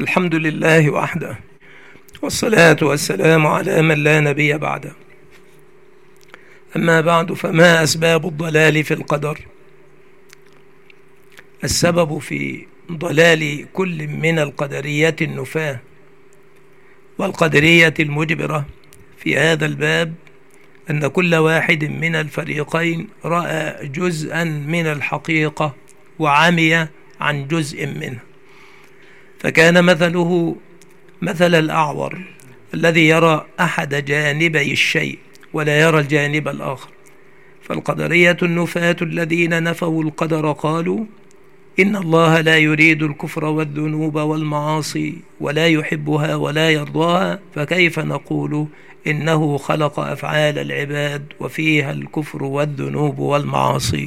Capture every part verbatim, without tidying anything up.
الحمد لله وحده، والصلاة والسلام على من لا نبي بعده. أما بعد، فما أسباب الضلال في القدر؟ السبب في ضلال كل من القدرية النفاة والقدرية المجبرة في هذا الباب أن كل واحد من الفريقين رأى جزءا من الحقيقة وعمي عن جزء منه، فكان مثله مثل الأعور الذي يرى أحد جانبي الشيء ولا يرى الجانب الآخر. فالقدرية النفاة الذين نفوا القدر قالوا إن الله لا يريد الكفر والذنوب والمعاصي ولا يحبها ولا يرضاها، فكيف نقول إنه خلق أفعال العباد وفيها الكفر والذنوب والمعاصي؟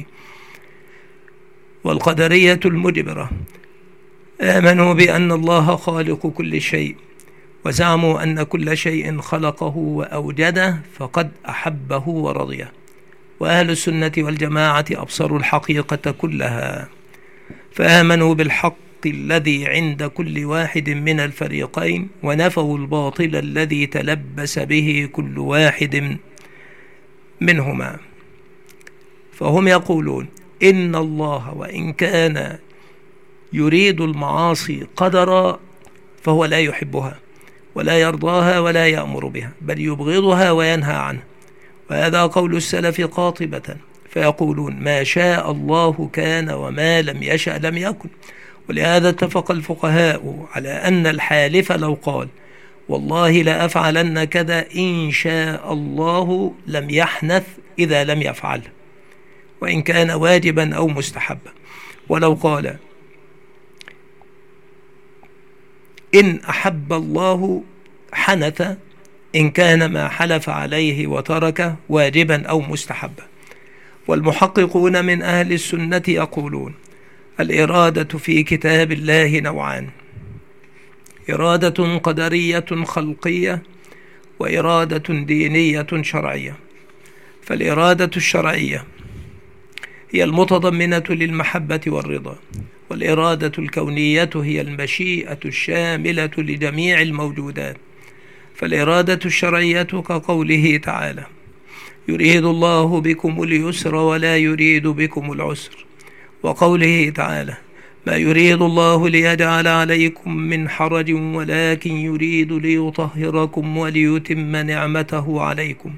والقدرية المجبرة آمنوا بأن الله خالق كل شيء، وزعموا أن كل شيء خلقه وأوجده فقد أحبه ورضيه. وأهل السنة والجماعة أبصروا الحقيقة كلها، فآمنوا بالحق الذي عند كل واحد من الفريقين، ونفوا الباطل الذي تلبس به كل واحد منهما. فهم يقولون إن الله وإن كان يريد المعاصي قدرا فهو لا يحبها ولا يرضاها ولا يأمر بها، بل يبغضها وينهى عنها. وهذا قول السلف قاطبة، فيقولون ما شاء الله كان وما لم يشأ لم يكن. ولهذا اتفق الفقهاء على أن الحالف لو قال والله لا أفعلن كذا إن شاء الله لم يحنث إذا لم يفعل، وإن كان واجبا أو مستحبا. ولو قال إن أحب الله حنث إن كان ما حلف عليه وترك واجبا أو مستحبا. والمحققون من أهل السنة يقولون الإرادة في كتاب الله نوعان: إرادة قدرية خلقية وإرادة دينية شرعية. فالإرادة الشرعية هي المتضمنة للمحبة والرضا، والإرادة الكونية هي المشيئة الشاملة لجميع الموجودات. فالإرادة الشرعية كقوله تعالى يريد الله بكم اليسر ولا يريد بكم العسر، وقوله تعالى ما يريد الله ليجعل عليكم من حرج ولكن يريد ليطهركم وليتم نعمته عليكم،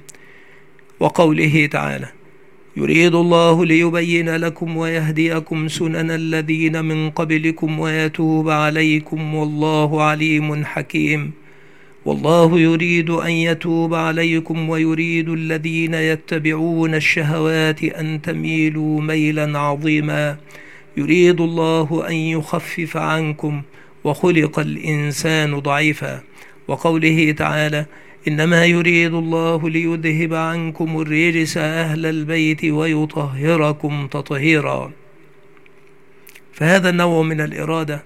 وقوله تعالى يريد الله ليبين لكم ويهديكم سنن الذين من قبلكم ويتوب عليكم والله عليم حكيم. والله يريد أن يتوب عليكم ويريد الذين يتبعون الشهوات أن تميلوا ميلا عظيما. يريد الله أن يخفف عنكم وخلق الإنسان ضعيفا، وقوله تعالى إنما يريد الله ليذهب عنكم الرجس أهل البيت ويطهركم تطهيرا. فهذا النوع من الإرادة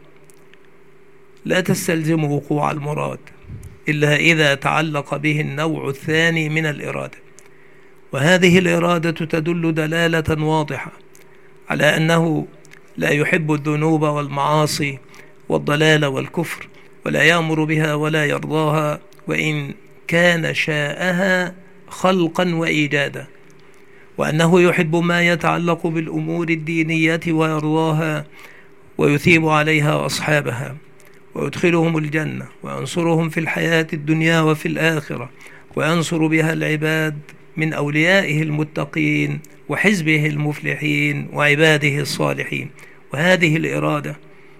لا تستلزم وقوع المراد إلا إذا تعلق به النوع الثاني من الإرادة، وهذه الإرادة تدل دلالة واضحة على أنه لا يحب الذنوب والمعاصي والضلال والكفر، ولا يأمر بها ولا يرضاها وإن كان شاءها خلقا وإيجادا، وأنه يحب ما يتعلق بالأمور الدينية ويرضاها ويثيب عليها أصحابها ويدخلهم الجنة وينصرهم في الحياة الدنيا وفي الآخرة، وينصر بها العباد من أوليائه المتقين وحزبه المفلحين وعباده الصالحين. وهذه الإرادة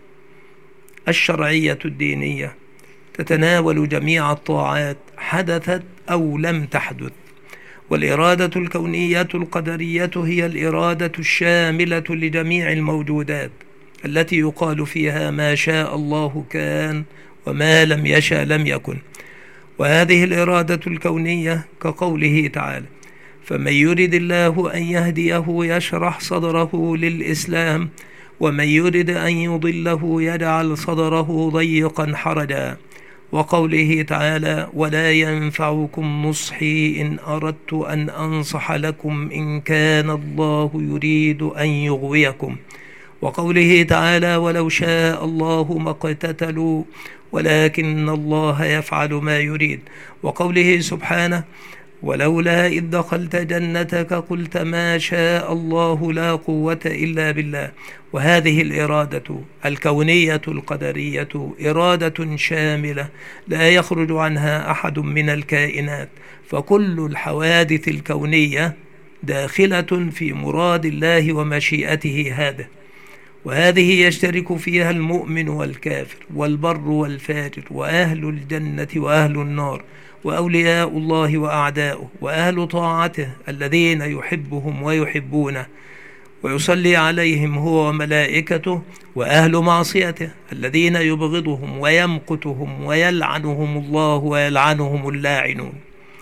الشرعية الدينية تتناول جميع الطاعات حدثت أو لم تحدث. والإرادة الكونية القدرية هي الإرادة الشاملة لجميع الموجودات التي يقال فيها ما شاء الله كان وما لم يشأ لم يكن. وهذه الإرادة الكونية كقوله تعالى فمن يرد الله أن يهديه يشرح صدره للإسلام ومن يرد أن يضله يجعل صدره ضيقا حرجا، وقوله تعالى ولا ينفعكم نصحي إن أردت أن أنصح لكم إن كان الله يريد أن يغويكم، وقوله تعالى ولو شاء الله ما اقتتلوا ولكن الله يفعل ما يريد. وقوله سبحانه: ولولا إذ دخلت جنتك قلت ما شاء الله لا قوة إلا بالله. وهذه الإرادة الكونية القدرية إرادة شاملة لا يخرج عنها أحد من الكائنات، فكل الحوادث الكونية داخلة في مراد الله ومشيئته هذا، وهذه يشترك فيها المؤمن والكافر والبر والفاجر وأهل الجنة وأهل النار وأولياء الله وأعداؤه وأهل طاعته الذين يحبهم ويحبونه ويصلي عليهم هو وملائكته، وأهل معصيته الذين يبغضهم ويمقتهم ويلعنهم الله ويلعنهم اللاعنون.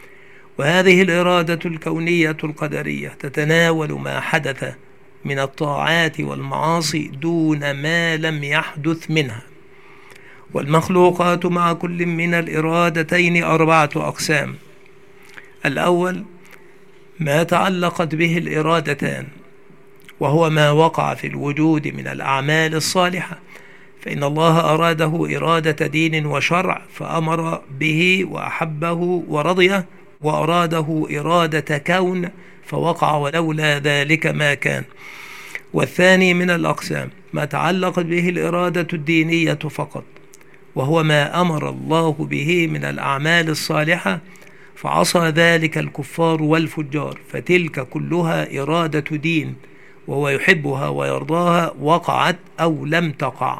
وهذه الإرادة الكونية القدرية تتناول ما حدث من الطاعات والمعاصي دون ما لم يحدث منها. والمخلوقات مع كل من الإرادتين أربعة أقسام: الأول ما تعلقت به الإرادتان، وهو ما وقع في الوجود من الأعمال الصالحة، فإن الله أراده إرادة دين وشرع فأمر به وأحبه ورضيه، وأراده إرادة كون فوقع ولولا ذلك ما كان. والثاني من الأقسام ما تعلقت به الإرادة الدينية فقط، وهو ما أمر الله به من الأعمال الصالحة فعصى ذلك الكفار والفجار، فتلك كلها إرادة دين وهو يحبها ويرضاها وقعت أو لم تقع.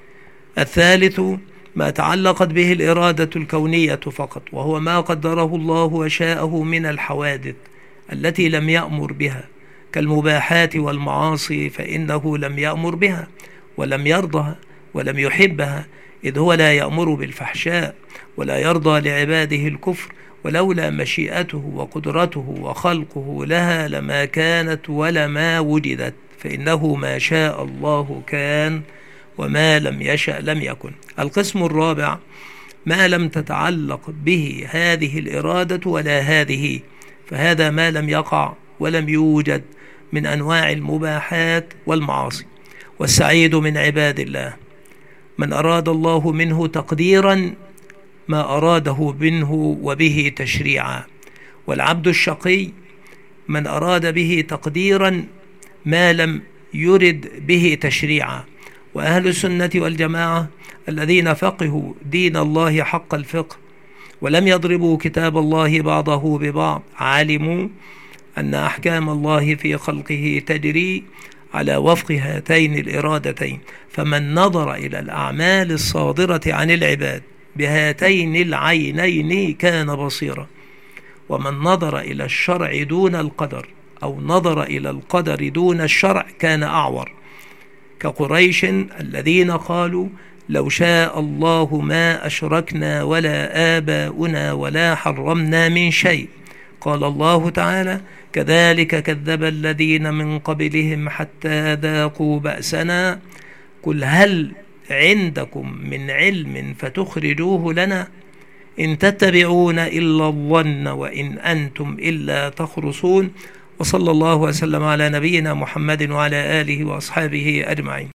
الثالث ما تعلقت به الإرادة الكونية فقط، وهو ما قدره الله وشاءه من الحوادث التي لم يأمر بها كالمباحات والمعاصي، فإنه لم يأمر بها ولم يرضها ولم يحبها، إذ هو لا يأمر بالفحشاء ولا يرضى لعباده الكفر، ولولا مشيئته وقدرته وخلقه لها لما كانت ولما وجدت، فإنه ما شاء الله كان وما لم يشأ لم يكن. القسم الرابع ما لم تتعلق به هذه الإرادة ولا هذه، فهذا ما لم يقع ولم يوجد من أنواع المباحات والمعاصي. والسعيد من عباد الله من أراد الله منه تقديرا ما أراده منه وبه تشريعا، والعبد الشقي من أراد به تقديرا ما لم يرد به تشريعا. وأهل السنة والجماعة الذين فقهوا دين الله حق الفقه ولم يضربوا كتاب الله بعضه ببعض علموا أن أحكام الله في خلقه تجري على وفق هاتين الإرادتين، فمن نظر إلى الأعمال الصادرة عن العباد بهاتين العينين كان بصيرا، ومن نظر إلى الشرع دون القدر أو نظر إلى القدر دون الشرع كان أعور، كقريش الذين قالوا لو شاء الله ما أشركنا ولا آباؤنا ولا حرمنا من شيء. قال الله تعالى: كذلك كذب الذين من قبلهم حتى ذاقوا بأسنا قل هل عندكم من علم فتخرجوه لنا إن تتبعون إلا الظن وإن أنتم إلا تخرصون. وصلى الله وسلم على نبينا محمد وعلى آله وأصحابه أجمعين.